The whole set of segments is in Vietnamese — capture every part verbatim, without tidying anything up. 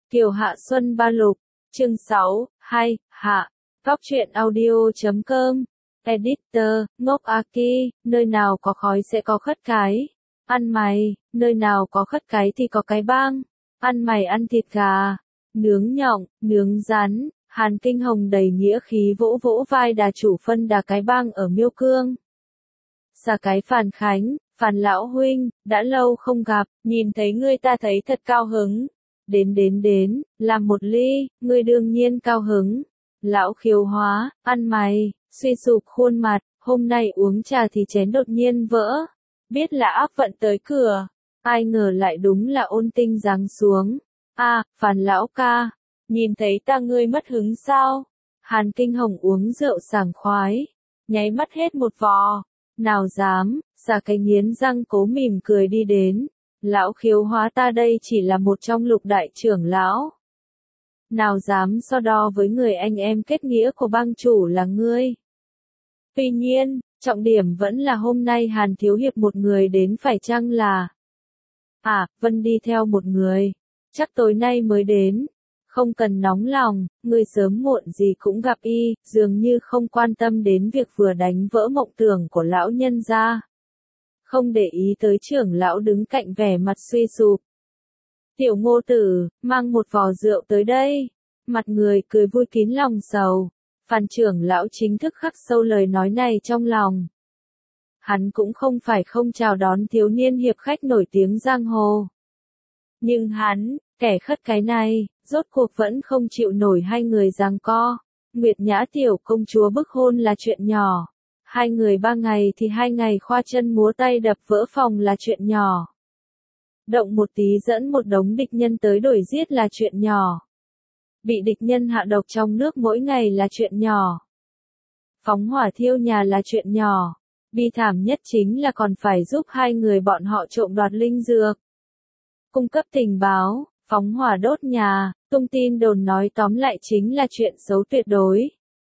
Kiều Hạ Xuân Ba Lục, chương sáu, hai, Hạ, Góc truyện audio chấm com, Editor, Ngốc Aki, nơi nào có khói sẽ có khất cái, ăn mày, nơi nào có khất cái thì có cái bang, ăn mày ăn thịt gà, nướng nhộng, nướng rắn, Hàn Kinh Hồng đầy nghĩa khí vỗ vỗ vai đà chủ phân đà cái bang ở Miêu Cương. Xà cái Phàn Khánh, Phàn lão huynh, đã lâu không gặp, nhìn thấy ngươi ta thấy thật cao hứng. Đến đến đến, làm một ly, ngươi đương nhiên cao hứng. Lão Khiếu Hóa, ăn mày, suy sụp khuôn mặt, hôm nay uống trà thì chén đột nhiên vỡ. Biết là áp vận tới cửa, ai ngờ lại đúng là Ôn Tinh giáng xuống. A, à, Phàn lão ca, nhìn thấy ta ngươi mất hứng sao? Hàn Kinh Hồng uống rượu sảng khoái, nháy mắt hết một vò. Nào dám, xà cái nghiến răng cố mỉm cười đi đến. Lão Khiếu Hóa ta đây chỉ là một trong lục đại trưởng lão. Nào dám so đo với người anh em kết nghĩa của bang chủ là ngươi. Tuy nhiên, trọng điểm vẫn là hôm nay Hàn Thiếu Hiệp một người đến phải chăng là... À, Vân đi theo một người. Chắc tối nay mới đến. Không cần nóng lòng, người sớm muộn gì cũng gặp y, dường như không quan tâm đến việc vừa đánh vỡ mộng tưởng của lão nhân gia. Không để ý tới trưởng lão đứng cạnh vẻ mặt suy sụp. Tiểu Ngô Tử, mang một vò rượu tới đây. Mặt người cười vui kín lòng sầu. Phàn trưởng lão chính thức khắc sâu lời nói này trong lòng. Hắn cũng không phải không chào đón thiếu niên hiệp khách nổi tiếng giang hồ. Nhưng hắn, kẻ khất cái này, rốt cuộc vẫn không chịu nổi hai người giằng co. Nguyệt Nhã tiểu công chúa bức hôn là chuyện nhỏ. Hai người ba ngày thì hai ngày khoa chân múa tay đập vỡ phòng là chuyện nhỏ. Động một tí dẫn một đống địch nhân tới đuổi giết là chuyện nhỏ. Bị địch nhân hạ độc trong nước mỗi ngày là chuyện nhỏ. Phóng hỏa thiêu nhà là chuyện nhỏ. Bi thảm nhất chính là còn phải giúp hai người bọn họ trộm đoạt linh dược. Cung cấp tình báo, phóng hỏa đốt nhà, tung tin đồn nói tóm lại chính là chuyện xấu tuyệt đối.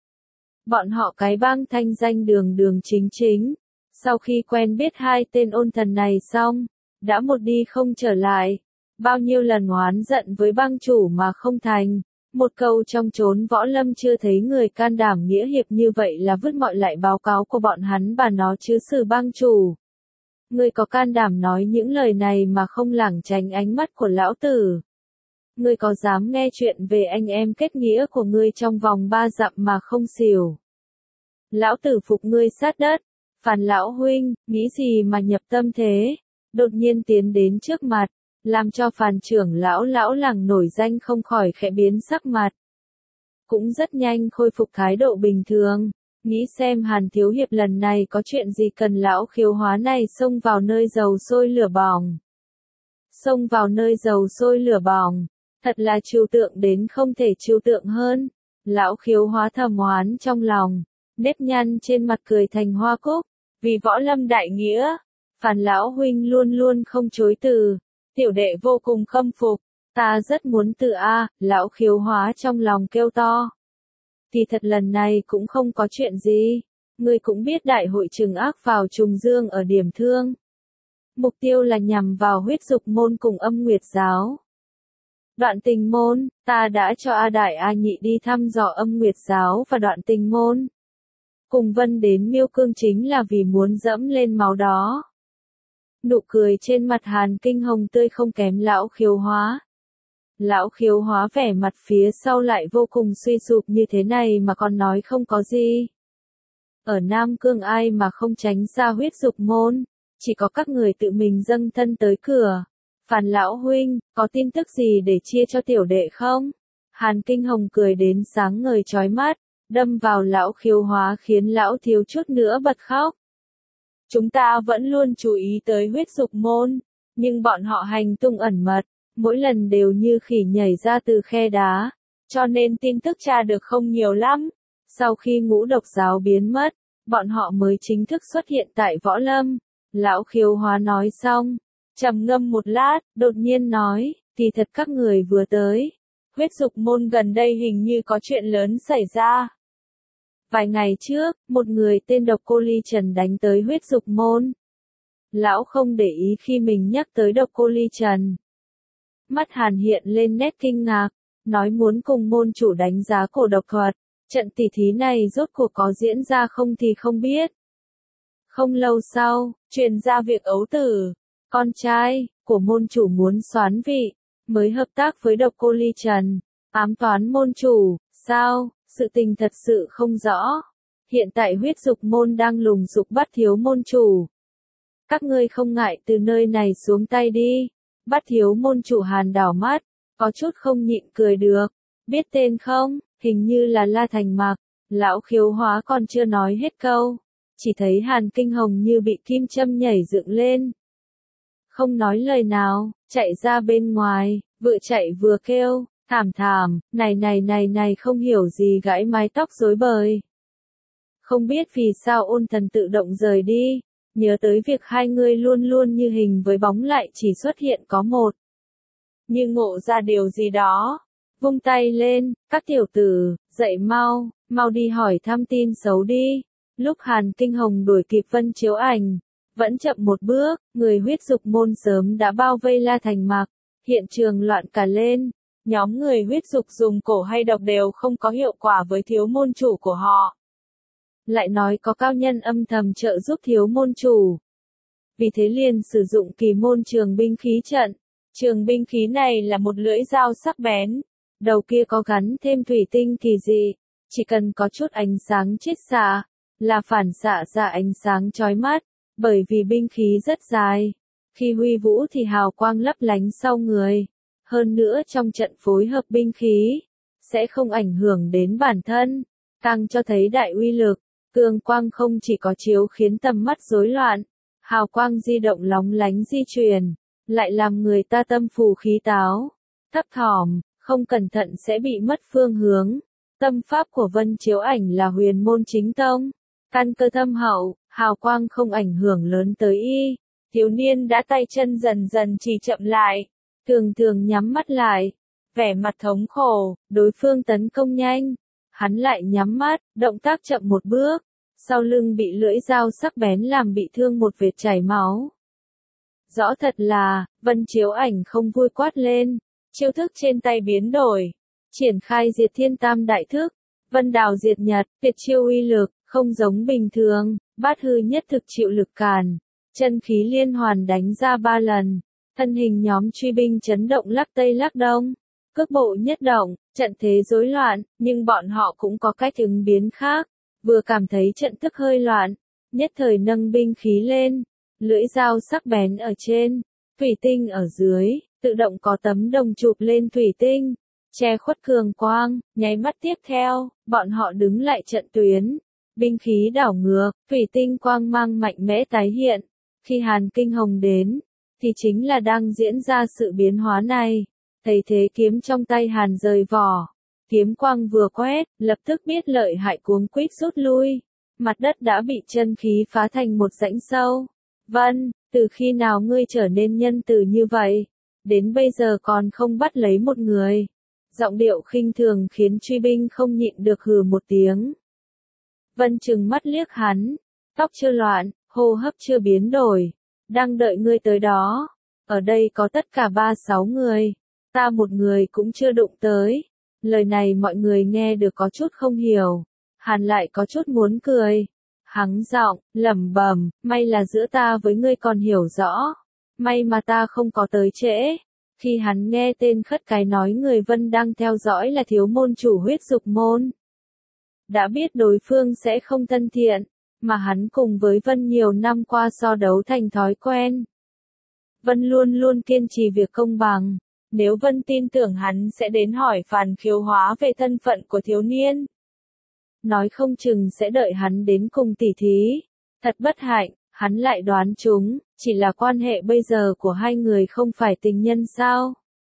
Bọn họ cái bang thanh danh đường đường chính chính. Sau khi quen biết hai tên ôn thần này xong, đã một đi không trở lại. Bao nhiêu lần oán giận với bang chủ mà không thành. Một câu trong chốn võ lâm chưa thấy người can đảm nghĩa hiệp như vậy là vứt mọi lại báo cáo của bọn hắn bà nó chứ xử bang chủ. Ngươi có can đảm nói những lời này mà không lảng tránh ánh mắt của lão tử. Ngươi có dám nghe chuyện về anh em kết nghĩa của ngươi trong vòng ba dặm mà không xỉu. Lão tử phục ngươi sát đất. Phàn lão huynh, nghĩ gì mà nhập tâm thế? Đột nhiên tiến đến trước mặt, làm cho Phàn trưởng lão lão làng nổi danh không khỏi khẽ biến sắc mặt. Cũng rất nhanh khôi phục thái độ bình thường. Nghĩ xem Hàn Thiếu Hiệp lần này có chuyện gì cần lão Khiếu Hóa này xông vào nơi dầu sôi lửa bỏng. Xông vào nơi dầu sôi lửa bỏng. Thật là trừu tượng đến không thể trừu tượng hơn. Lão Khiếu Hóa thầm oán trong lòng. Nếp nhăn trên mặt cười thành hoa cúc. Vì võ lâm đại nghĩa. Phàn lão huynh luôn luôn không chối từ. Tiểu đệ vô cùng khâm phục. Ta rất muốn từ A, lão Khiếu Hóa trong lòng kêu to. Thì thật lần này cũng không có chuyện gì. Ngươi cũng biết đại hội trừng ác vào trùng dương ở điểm thương. Mục tiêu là nhằm vào huyết dục môn cùng âm nguyệt giáo. Đoạn tình môn, ta đã cho A Đại A Nhị đi thăm dò âm nguyệt giáo và đoạn tình môn. Cùng Vân đến Miêu Cương chính là vì muốn dẫm lên máu đó. Nụ cười trên mặt Hàn Kinh Hồng tươi không kém lão Khiếu Hóa. Lão Khiếu Hóa vẻ mặt phía sau lại vô cùng suy sụp như thế này mà còn nói không có gì. Ở Nam Cương ai mà không tránh xa huyết dục môn, chỉ có các người tự mình dâng thân tới cửa. Phàn lão huynh, có tin tức gì để chia cho tiểu đệ không? Hàn Kinh Hồng cười đến sáng ngời chói mắt, đâm vào lão Khiếu Hóa khiến lão thiếu chút nữa bật khóc. Chúng ta vẫn luôn chú ý tới huyết dục môn, nhưng bọn họ hành tung ẩn mật, mỗi lần đều như khỉ nhảy ra từ khe đá, cho nên tin tức tra được không nhiều lắm. Sau khi ngũ độc giáo biến mất, bọn họ mới chính thức xuất hiện tại võ lâm. Lão Khiếu Hóa nói xong, trầm ngâm một lát, đột nhiên nói, thì thật các người vừa tới. Huyết dục môn gần đây hình như có chuyện lớn xảy ra. Vài ngày trước, một người tên Độc Cô Ly Trần đánh tới huyết dục môn. Lão không để ý khi mình nhắc tới Độc Cô Ly Trần. Mắt Hàn hiện lên nét kinh ngạc, nói muốn cùng môn chủ đánh giá cổ độc thuật. Trận tỉ thí này rốt cuộc có diễn ra không thì không biết. Không lâu sau, truyền ra việc ấu tử, con trai, của môn chủ muốn soán vị, mới hợp tác với độc cô Ly Trần, ám toán môn chủ, sao, sự tình thật sự không rõ. Hiện tại huyết dục môn đang lùng dục bắt thiếu môn chủ. Các ngươi không ngại từ nơi này xuống tay đi. Bắt thiếu môn chủ Hàn đảo mắt, có chút không nhịn cười được. Biết tên không, hình như là La Thành Mặc. Lão Khiếu Hóa còn chưa nói hết câu, chỉ thấy Hàn Kinh Hồng như bị kim châm nhảy dựng lên. Không nói lời nào, chạy ra bên ngoài, vừa chạy vừa kêu, thảm thảm, này này này này không hiểu gì gãi mái tóc rối bời. Không biết vì sao Ôn Thần tự động rời đi, nhớ tới việc hai người luôn luôn như hình với bóng lại chỉ xuất hiện có một. Nhưng ngộ ra điều gì đó, vung tay lên, các tiểu tử, dậy mau, mau đi hỏi thăm tin xấu đi. Lúc Hàn Kinh Hồng đuổi kịp Vân Chiếu Ảnh, vẫn chậm một bước, người huyết dục môn sớm đã bao vây La Thành Mặc, hiện trường loạn cả lên. Nhóm người huyết dục dùng cổ hay độc đều không có hiệu quả với thiếu môn chủ của họ. Lại nói có cao nhân âm thầm trợ giúp thiếu môn chủ. Vì thế liền sử dụng kỳ môn trường binh khí trận. Trường binh khí này là một lưỡi dao sắc bén, đầu kia có gắn thêm thủy tinh kỳ dị, chỉ cần có chút ánh sáng chiết xạ, là phản xạ ra ánh sáng chói mắt, bởi vì binh khí rất dài, khi huy vũ thì hào quang lấp lánh sau người, hơn nữa trong trận phối hợp binh khí, sẽ không ảnh hưởng đến bản thân, càng cho thấy đại uy lực, cường quang không chỉ có chiếu khiến tầm mắt rối loạn, hào quang di động lóng lánh di chuyển, lại làm người ta tâm phù khí táo, thấp thỏm, không cẩn thận sẽ bị mất phương hướng. Tâm pháp của Vân Chiếu Ảnh là huyền môn chính tông, căn cơ thâm hậu, hào quang không ảnh hưởng lớn tới y. Thiếu niên đã tay chân dần dần trì chậm lại, thường thường nhắm mắt lại, vẻ mặt thống khổ, đối phương tấn công nhanh, hắn lại nhắm mắt, động tác chậm một bước, sau lưng bị lưỡi dao sắc bén làm bị thương một vệt chảy máu. Rõ thật là, Vân Chiếu Ảnh không vui quát lên, chiêu thức trên tay biến đổi, triển khai diệt thiên tam đại thức, vân đào diệt nhật, tuyệt chiêu uy lực, không giống bình thường, bát hư nhất thực chịu lực cản, chân khí liên hoàn đánh ra ba lần, thân hình nhóm truy binh chấn động lắc tây lắc đông, cước bộ nhất động, trận thế rối loạn, nhưng bọn họ cũng có cách ứng biến khác, vừa cảm thấy trận thức hơi loạn, nhất thời nâng binh khí lên, lưỡi dao sắc bén ở trên, thủy tinh ở dưới, tự động có tấm đồng chụp lên thủy tinh, che khuất cường quang, nháy mắt tiếp theo, bọn họ đứng lại trận tuyến, binh khí đảo ngược, thủy tinh quang mang mạnh mẽ tái hiện, khi Hàn Kinh Hồng đến, thì chính là đang diễn ra sự biến hóa này, thấy thế kiếm trong tay Hàn rời vỏ, kiếm quang vừa quét, lập tức biết lợi hại cuống quýt rút lui, mặt đất đã bị chân khí phá thành một rãnh sâu. Vân, từ khi nào ngươi trở nên nhân từ như vậy? Đến bây giờ còn không bắt lấy một người. Giọng điệu khinh thường khiến truy binh không nhịn được hừ một tiếng. Vân trừng mắt liếc hắn, tóc chưa loạn, hô hấp chưa biến đổi, đang đợi ngươi tới đó. Ở đây có tất cả ba sáu người, ta một người cũng chưa đụng tới. Lời này mọi người nghe được có chút không hiểu, Hàn lại có chút muốn cười. Hắng giọng, lẩm bẩm, may là giữa ta với ngươi còn hiểu rõ, may mà ta không có tới trễ. Khi hắn nghe tên khất cái nói người Vân đang theo dõi là thiếu môn chủ huyết dục môn, đã biết đối phương sẽ không thân thiện, mà hắn cùng với Vân nhiều năm qua so đấu thành thói quen. Vân luôn luôn kiên trì việc công bằng, nếu Vân tin tưởng hắn sẽ đến hỏi Phàn Khiếu Hóa về thân phận của thiếu niên. Nói không chừng sẽ đợi hắn đến cùng tỉ thí. Thật bất hạnh, hắn lại đoán chúng, chỉ là quan hệ bây giờ của hai người không phải tình nhân sao.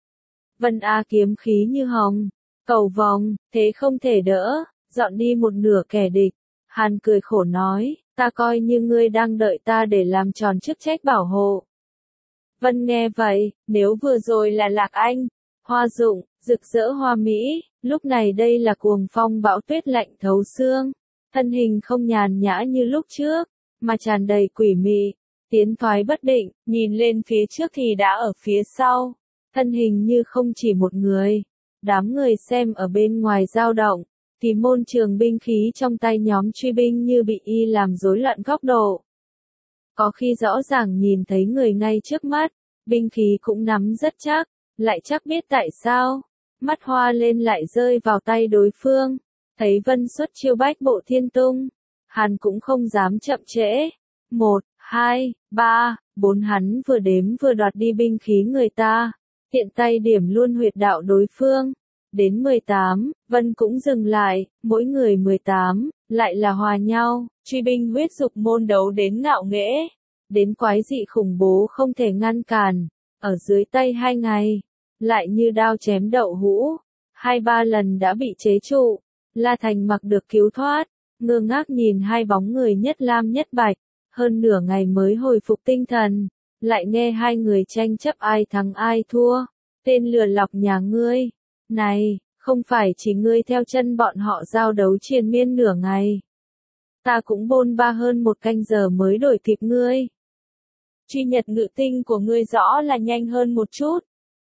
Vân A kiếm khí như hồng, cầu vòng, thế không thể đỡ, dọn đi một nửa kẻ địch. Hàn cười khổ nói, ta coi như ngươi đang đợi ta để làm tròn chức trách bảo hộ. Vân nghe vậy, nếu vừa rồi là Lạc Anh, hoa dụng, rực rỡ hoa mỹ, lúc này đây là cuồng phong bão tuyết lạnh thấu xương, thân hình không nhàn nhã như lúc trước, mà tràn đầy quỷ mị, tiến thoái bất định, nhìn lên phía trước thì đã ở phía sau. thân hình như không chỉ một người. Đám người xem ở bên ngoài dao động, thì môn trường binh khí trong tay nhóm truy binh như bị y làm rối loạn góc độ. Có khi rõ ràng nhìn thấy người ngay trước mắt, binh khí cũng nắm rất chắc, lại chắc biết tại sao. Mắt hoa lên lại rơi vào tay đối phương, thấy Vân xuất chiêu bách bộ thiên tung, hắn cũng không dám chậm trễ. Một, hai, ba, bốn hắn vừa đếm vừa đoạt đi binh khí người ta, tiện tay điểm luôn huyệt đạo đối phương. Đến mười tám, Vân cũng dừng lại, mỗi người mười tám, lại là hòa nhau, truy binh huyết dục môn đấu đến ngạo nghễ, đến quái dị khủng bố không thể ngăn cản, ở dưới tay hai ngày, lại như đao chém đậu hũ, hai ba lần đã bị chế trụ, La Thành Mặc được cứu thoát, ngơ ngác nhìn hai bóng người nhất lam nhất bạch, hơn nửa ngày mới hồi phục tinh thần, lại nghe hai người tranh chấp ai thắng ai thua, tên lừa lọc nhà ngươi. Này, không phải chỉ ngươi theo chân bọn họ giao đấu triền miên nửa ngày. Ta cũng bôn ba hơn một canh giờ mới đổi kịp ngươi. Truy nhật ngự tinh của ngươi rõ là nhanh hơn một chút.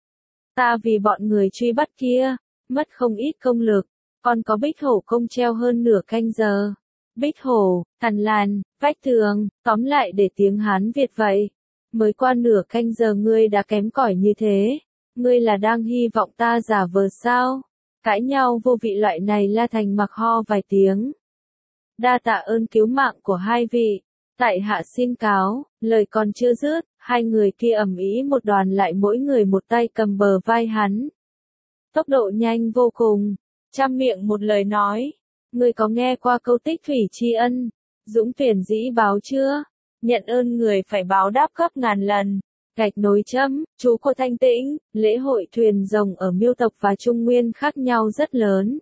Ta vì bọn người truy bắt kia, mất không ít công lực, còn có bích hổ công treo hơn nửa canh giờ. Bích hổ, thằn làn, vách tường, tóm lại để tiếng Hán Việt vậy. Mới qua nửa canh giờ ngươi đã kém cỏi như thế. Ngươi là đang hy vọng ta giả vờ sao? Cãi nhau vô vị loại này La Thành Mặc ho vài tiếng. Đa tạ ơn cứu mạng của hai vị. Tại hạ xin cáo, lời còn chưa dứt, hai người kia ầm ĩ một đoàn lại mỗi người một tay cầm bờ vai hắn. Tốc độ nhanh vô cùng, trăm miệng một lời nói. Ngươi có nghe qua câu tích thủy tri ân, dũng tuyển dĩ báo chưa? Nhận ơn người phải báo đáp gấp ngàn lần. Gạch nối chấm, chú của Thanh Tĩnh, lễ hội thuyền rồng ở Miêu tộc và Trung Nguyên khác nhau rất lớn.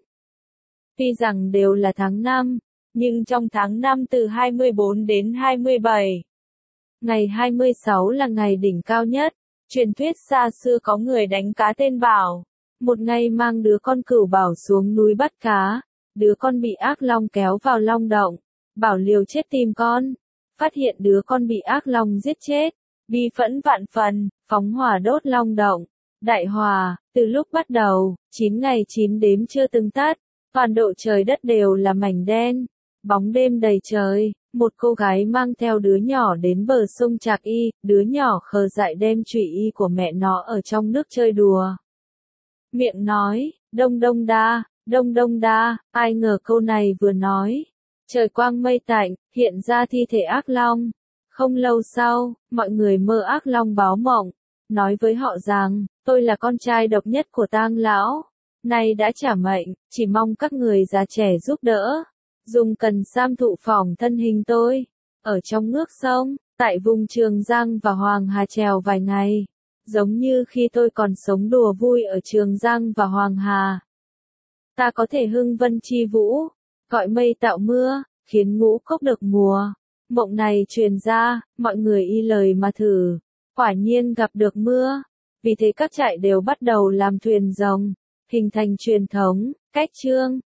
Tuy rằng đều là tháng năm, nhưng trong tháng năm từ hai mươi bốn đến hai mươi bảy, ngày hai mươi sáu là ngày đỉnh cao nhất. Truyền thuyết xa xưa có người đánh cá tên Bảo, một ngày mang đứa con cừu Bảo xuống núi bắt cá, đứa con bị ác long kéo vào long động, Bảo liều chết tìm con, phát hiện đứa con bị ác long giết chết. Bi phẫn vạn phần, phóng hỏa đốt long động, đại hòa, từ lúc bắt đầu, chín ngày chín đếm chưa từng tắt, toàn độ trời đất đều là mảnh đen, bóng đêm đầy trời, một cô gái mang theo đứa nhỏ đến bờ sông Trạc Y, đứa nhỏ khờ dại đem chùy y của mẹ nó ở trong nước chơi đùa. Miệng nói, đông đông đa, đông đông đa, ai ngờ câu này vừa nói, trời quang mây tạnh, hiện ra thi thể ác long. Không lâu sau, mọi người mơ ác long báo mộng, nói với họ rằng, tôi là con trai độc nhất của Tang lão, nay đã trả mệnh, chỉ mong các người già trẻ giúp đỡ, dùng cần sam thụ phỏng thân hình tôi, ở trong nước sông, tại vùng Trường Giang và Hoàng Hà trèo vài ngày, giống như khi tôi còn sống đùa vui ở Trường Giang và Hoàng Hà. Ta có thể hưng vân chi vũ, gọi mây tạo mưa, khiến ngũ cốc được mùa. Mộng này truyền ra, mọi người y lời mà thử, quả nhiên gặp được mưa, vì thế các trại đều bắt đầu làm thuyền rồng, hình thành truyền thống, cách chương,